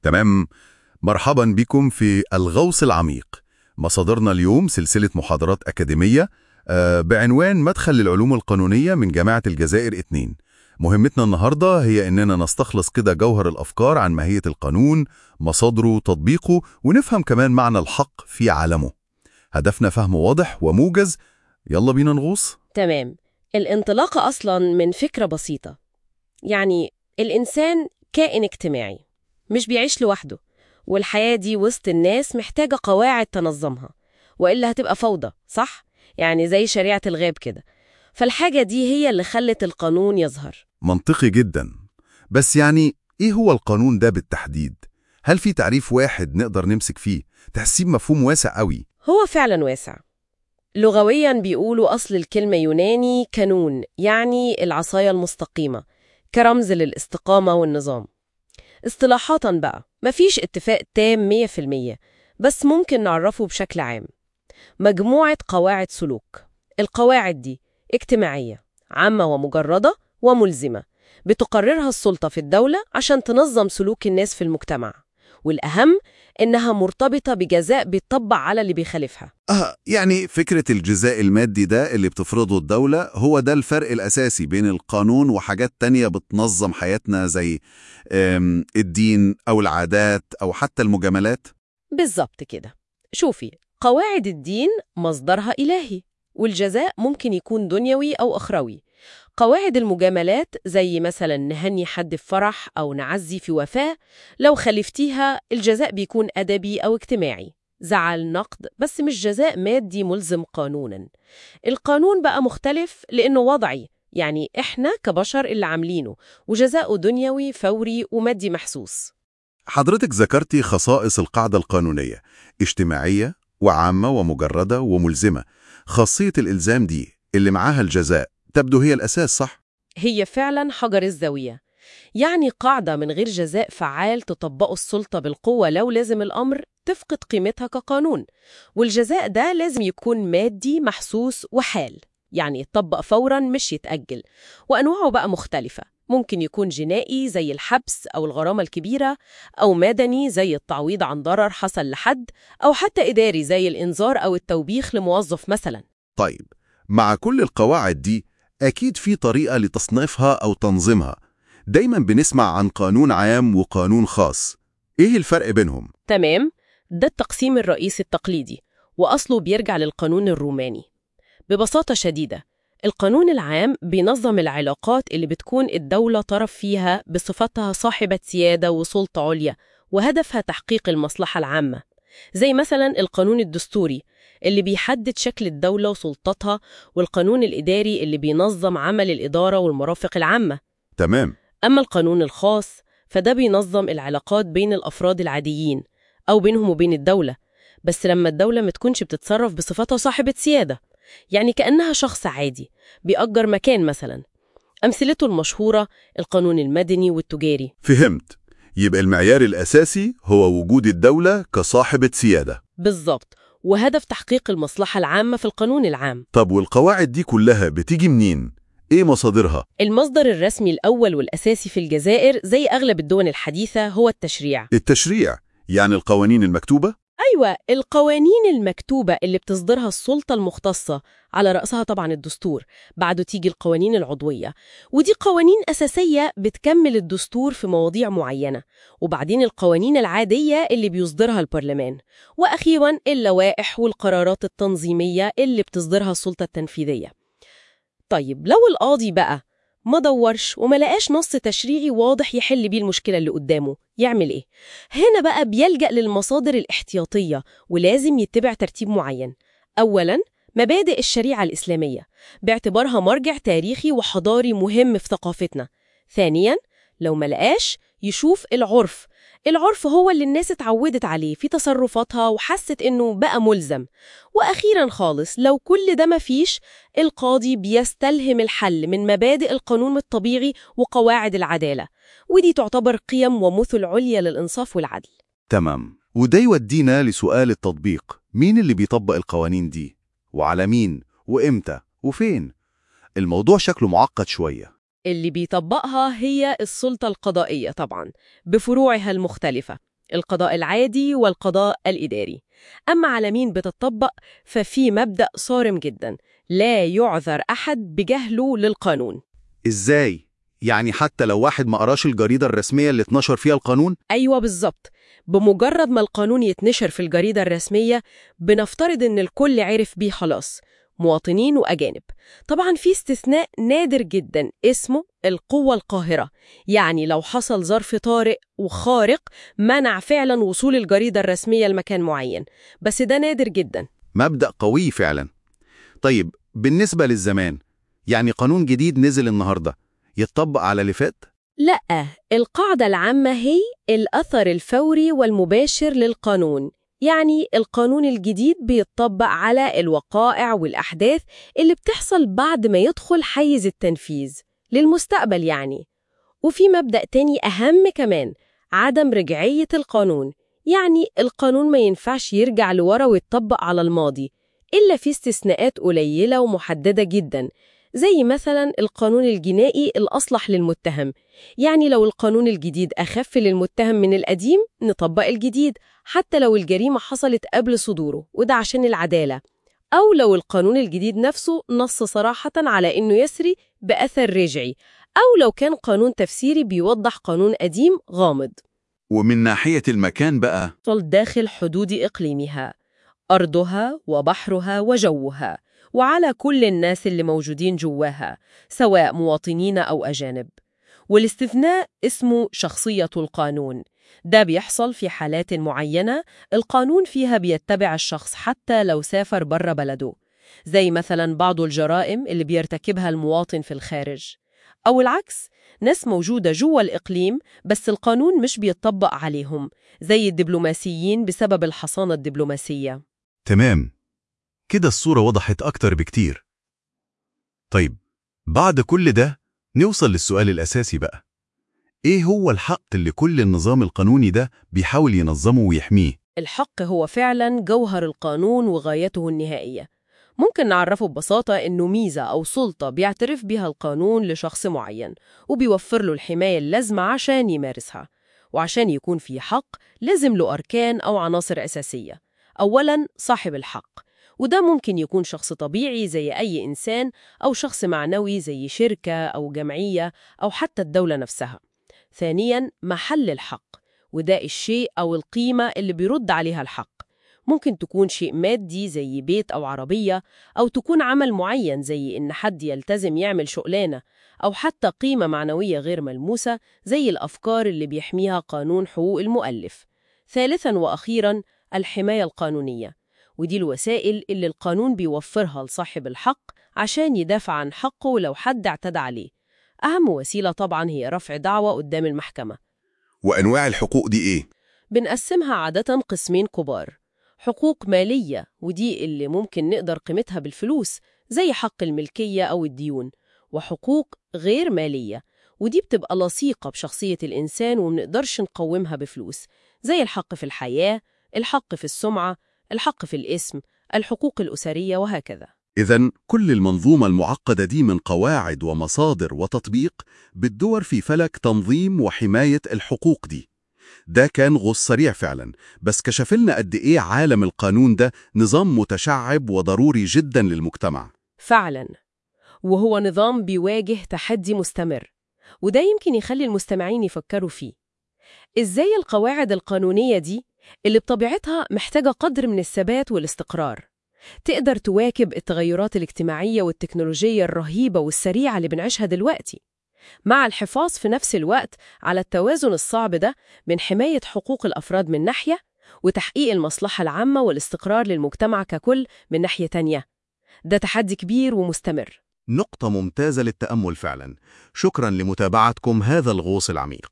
تمام. مرحبا بكم في الغوص العميق. مصادرنا اليوم سلسلة محاضرات أكاديمية بعنوان مدخل للعلوم القانونية من جامعة الجزائر 2. مهمتنا النهاردة هي إننا نستخلص كده جوهر الأفكار عن ماهية القانون، مصادره، تطبيقه، ونفهم كمان معنى الحق في عالمه. هدفنا فهم واضح وموجز. يلا بينا نغوص. تمام. الانطلاقة أصلاً من فكرة بسيطة، يعني الإنسان كائن اجتماعي مش بيعيش لوحده، والحياة دي وسط الناس محتاجة قواعد تنظمها، وإلا هتبقى فوضى، صح؟ يعني زي شريعة الغاب كده. فالحاجة دي هي اللي خلت القانون يظهر. منطقي جدا. بس يعني إيه هو القانون ده بالتحديد؟ هل في تعريف واحد نقدر نمسك فيه؟ تحسيه مفهوم واسع قوي. هو فعلاً واسع. لغوياً بيقولوا أصل الكلمة يوناني كانون، يعني العصاية المستقيمة، كرمز للاستقامة والنظام. اصطلاحاتاً بقى مفيش اتفاق تام 100%، بس ممكن نعرفه بشكل عام: مجموعة قواعد سلوك. القواعد دي اجتماعية، عامة ومجردة وملزمة، بتقررها السلطة في الدولة عشان تنظم سلوك الناس في المجتمع، والأهم إنها مرتبطة بجزاء بيطبق على اللي بيخالفها. يعني فكرة الجزاء المادي ده اللي بتفرضه الدولة هو ده الفرق الأساسي بين القانون وحاجات تانية بتنظم حياتنا زي الدين أو العادات أو حتى المجاملات. بالظبط كده. شوفي، قواعد الدين مصدرها إلهي، والجزاء ممكن يكون دنيوي أو أخروي. قواعد المجاملات زي مثلا نهني حد في فرح أو نعزي في وفاة، لو خالفتيها الجزاء بيكون أدبي أو اجتماعي، زعل، نقد، بس مش جزاء مادي ملزم قانونا. القانون بقى مختلف لأنه وضعي، يعني إحنا كبشر اللي عاملينه، وجزاؤه دنيوي فوري ومادي محسوس. حضرتك ذكرتي خصائص القاعدة القانونية: اجتماعية وعامة ومجردة وملزمة. خاصية الإلزام دي اللي معاها الجزاء تبدو هي الأساس، صح؟ هي فعلا حجر الزاوية، يعني قاعدة من غير جزاء فعال تطبقه السلطة بالقوة لو لازم الأمر تفقد قيمتها كقانون. والجزاء ده لازم يكون مادي محسوس وحال، يعني يتطبق فوراً مش يتأجل. وأنواعه بقى مختلفة، ممكن يكون جنائي زي الحبس أو الغرامة الكبيرة، أو مدني زي التعويض عن ضرر حصل لحد، أو حتى إداري زي الإنذار أو التوبيخ لموظف مثلاً. طيب، مع كل القواعد دي أكيد في طريقة لتصنيفها أو تنظيمها. دايما بنسمع عن قانون عام وقانون خاص. إيه الفرق بينهم؟ تمام، ده التقسيم الرئيسي التقليدي، وأصله بيرجع للقانون الروماني. ببساطة شديدة، القانون العام بينظم العلاقات اللي بتكون الدولة طرف فيها بصفتها صاحبة سيادة وسلطة عليا، وهدفها تحقيق المصلحة العامة. زي مثلا القانون الدستوري اللي بيحدد شكل الدولة وسلطتها، والقانون الإداري اللي بينظم عمل الإدارة والمرافق العامة. تمام. أما القانون الخاص فده بينظم العلاقات بين الأفراد العاديين أو بينهم وبين الدولة، بس لما الدولة ما تكونش بتتصرف بصفتها صاحبة سيادة، يعني كأنها شخص عادي بيأجر مكان مثلا. أمثلته المشهورة القانون المدني والتجاري. فهمت. يبقى المعيار الأساسي هو وجود الدولة كصاحبة سيادة. بالظبط، وهدف تحقيق المصلحة العامة في القانون العام. طب والقواعد دي كلها بتيجي منين؟ إيه مصادرها؟ المصدر الرسمي الأول والأساسي في الجزائر زي أغلب الدول الحديثة هو التشريع. التشريع يعني القوانين المكتوبة؟ أيوة، القوانين المكتوبة اللي بتصدرها السلطة المختصة، على رأسها طبعا الدستور، بعده تيجي القوانين العضوية، ودي قوانين أساسية بتكمل الدستور في مواضيع معينة، وبعدين القوانين العادية اللي بيصدرها البرلمان، وأخيراً اللوائح والقرارات التنظيمية اللي بتصدرها السلطة التنفيذية. طيب لو القاضي بقى ما دورش وما لقاش نص تشريعي واضح يحل بيه المشكلة اللي قدامه، يعمل إيه؟ هنا بقى بيلجأ للمصادر الاحتياطية، ولازم يتبع ترتيب معين. أولاً، مبادئ الشريعة الإسلامية باعتبارها مرجع تاريخي وحضاري مهم في ثقافتنا. ثانياً، لو ما لقاش يشوف العرف. العرف هو اللي الناس اتعودت عليه في تصرفاتها وحست إنه بقى ملزم. وأخيراً خالص، لو كل ده مفيش، القاضي بيستلهم الحل من مبادئ القانون الطبيعي وقواعد العدالة، ودي تعتبر قيم ومثل عليا للإنصاف والعدل. تمام. وده يودينا لسؤال التطبيق. مين اللي بيطبق القوانين دي؟ وعلى مين؟ وإمتى؟ وفين؟ الموضوع شكله معقد شوية. اللي بيطبقها هي السلطة القضائية طبعاً بفروعها المختلفة، القضاء العادي والقضاء الإداري. أما على مين بتطبق ففي مبدأ صارم جدا: لا يعذر أحد بجهله للقانون. إزاي؟ يعني حتى لو واحد ما قراش الجريدة الرسمية اللي اتنشر فيها القانون؟ أيوة بالظبط. بمجرد ما القانون يتنشر في الجريدة الرسمية بنفترض إن الكل عرف بيه خلاص، مواطنين وأجانب. طبعا في استثناء نادر جدا اسمه القوة القاهرة، يعني لو حصل ظرف طارئ وخارق منع فعلا وصول الجريدة الرسمية لمكان معين، بس ده نادر جدا. مبدأ قوي فعلا. طيب بالنسبة للزمان، يعني قانون جديد نزل النهاردة يتطبق على اللي فات؟ لأ، القاعدة العامة هي الأثر الفوري والمباشر للقانون. يعني القانون الجديد بيتطبق على الوقائع والأحداث اللي بتحصل بعد ما يدخل حيز التنفيذ للمستقبل يعني. وفي مبدأ تاني أهم كمان: عدم رجعية القانون. يعني القانون ما ينفعش يرجع لورا ويتطبق على الماضي إلا في استثناءات قليلة ومحددة جدا، زي مثلا القانون الجنائي الأصلح للمتهم. يعني لو القانون الجديد أخف للمتهم من القديم نطبق الجديد حتى لو الجريمة حصلت قبل صدوره، وده عشان العدالة. أو لو القانون الجديد نفسه نص صراحة على إنه يسري بأثر رجعي، أو لو كان قانون تفسيري بيوضح قانون قديم غامض. ومن ناحية المكان بقى، داخل حدود إقليمها، أرضها وبحرها وجوها، وعلى كل الناس اللي موجودين جواها سواء مواطنين أو أجانب. والاستثناء اسمه شخصية القانون. ده بيحصل في حالات معينة القانون فيها بيتبع الشخص حتى لو سافر بره بلده، زي مثلا بعض الجرائم اللي بيرتكبها المواطن في الخارج. أو العكس، ناس موجودة جوا الإقليم بس القانون مش بيتطبق عليهم، زي الدبلوماسيين بسبب الحصانة الدبلوماسية. تمام، كده الصورة وضحت أكتر بكتير. طيب بعد كل ده نوصل للسؤال الأساسي بقى: إيه هو الحق اللي كل النظام القانوني ده بيحاول ينظمه ويحميه؟ الحق هو فعلا جوهر القانون وغايته النهائية. ممكن نعرفه ببساطة إنه ميزة أو سلطة بيعترف بها القانون لشخص معين وبيوفر له الحماية اللازمة عشان يمارسها. وعشان يكون في حق لازم له أركان أو عناصر أساسية. أولاً صاحب الحق، وده ممكن يكون شخص طبيعي زي أي إنسان، أو شخص معنوي زي شركة أو جمعية أو حتى الدولة نفسها. ثانياً محل الحق، وده الشيء أو القيمة اللي بيرد عليها الحق. ممكن تكون شيء مادي زي بيت أو عربية، أو تكون عمل معين زي إن حد يلتزم يعمل شغلانة، أو حتى قيمة معنوية غير ملموسة زي الأفكار اللي بيحميها قانون حقوق المؤلف. ثالثاً وأخيراً الحماية القانونية، ودي الوسائل اللي القانون بيوفرها لصاحب الحق عشان يدافع عن حقه لو حد اعتدى عليه. أهم وسيلة طبعاً هي رفع دعوى قدام المحكمة. وأنواع الحقوق دي إيه؟ بنقسمها عادة قسمين كبار: حقوق مالية، ودي اللي ممكن نقدر قيمتها بالفلوس زي حق الملكية أو الديون، وحقوق غير مالية، ودي بتبقى لصيقة بشخصية الإنسان ومنقدرش نقومها بفلوس، زي الحق في الحياة، الحق في السمعة، الحق في الاسم، الحقوق الأسرية وهكذا. إذن كل المنظومة المعقدة دي من قواعد ومصادر وتطبيق بتدور في فلك تنظيم وحماية الحقوق دي. ده كان غوص سريع فعلا، بس كشف لنا قد إيه عالم القانون ده نظام متشعب وضروري جدا للمجتمع. فعلا، وهو نظام بيواجه تحدي مستمر، وده يمكن يخلي المستمعين يفكروا فيه: إزاي القواعد القانونية دي اللي بطبيعتها محتاجة قدر من الثبات والاستقرار تقدر تواكب التغيرات الاجتماعية والتكنولوجية الرهيبة والسريعة اللي بنعيشها دلوقتي، مع الحفاظ في نفس الوقت على التوازن الصعب ده بين حماية حقوق الأفراد من ناحية وتحقيق المصلحة العامة والاستقرار للمجتمع ككل من ناحية تانية. ده تحدي كبير ومستمر. نقطة ممتازة للتأمل فعلا. شكرا لمتابعتكم هذا الغوص العميق.